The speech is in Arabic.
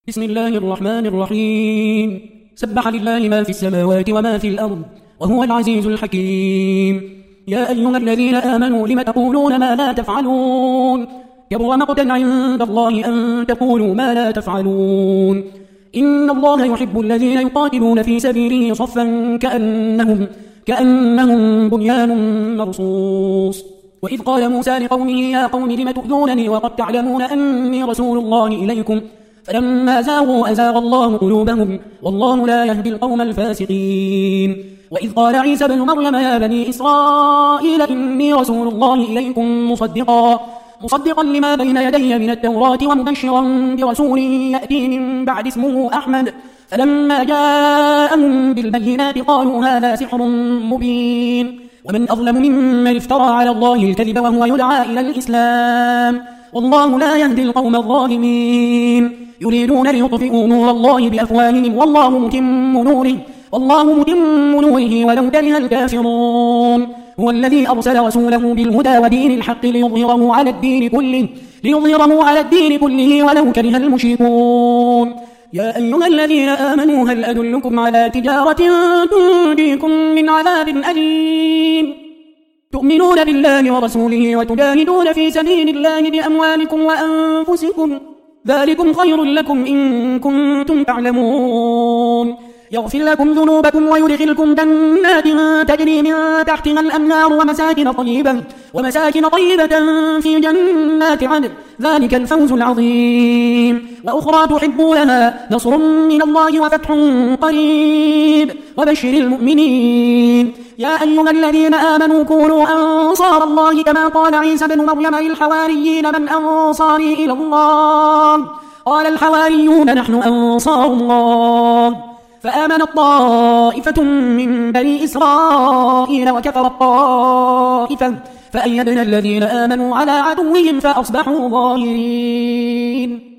بسم الله الرحمن الرحيم. سبح لله ما في السماوات وما في الأرض وهو العزيز الحكيم. يا أيها الذين آمنوا لم تقولون ما لا تفعلون؟ كبر مقتا عند الله أن تقولوا ما لا تفعلون. إن الله يحب الذين يقاتلون في سبيله صفا كأنهم بنيان مرصوص. وإذ قال موسى لقومه يا قوم لم تؤذونني وقد تعلمون أني رسول الله إليكم فلما زاغوا أزاغ الله قلوبهم والله لا يهدي القوم الفاسقين. وإذ قال عيسى بن مريم يا بني إسرائيل إني رسول الله إليكم مصدقا لما بين يدي من التوراة ومبشرا برسول يأتي من بعد اسمه أحمد. فلما جاءهم بالبينات قالوا هذا سحر مبين. ومن أظلم ممن افترى على الله الكذب وهو يدعى إلى الإسلام والله لا يهدي القوم الظالمين. يريدون ليطفئوا نور الله بأفواههم والله متم نوره ولو كره الكافرون. هو الذي أرسل رسوله بالهدى ودين الحق ليظهره على الدين كله ولو كره المشركون. يا أيها الذين آمنوا هل أدلكم على تجارة تنجيكم من عذاب أليم؟ تؤمنون بالله ورسوله وتجاهدون في سبيل الله بأموالكم وأنفسكم ذلكم خير لكم إن كنتم تعلمون. يغفر لكم ذنوبكم ويدخلكم جنات تجري من تحتها الأنهار ومساكن طيبة في جنات عدن ذلك الفوز العظيم. وأخرى تحبونها نصر من الله وفتح قريب وبشر المؤمنين. يا أيها الذين آمنوا كونوا أنصار الله كما قال عيسى بن مريم للحواريين من أنصاري إلى الله؟ قال الحواريون نحن أنصار الله. فآمنت طائفة من بني إسرائيل وكفرت طائفة فأيدنا الذين آمنوا على عدوهم فأصبحوا ظاهرين.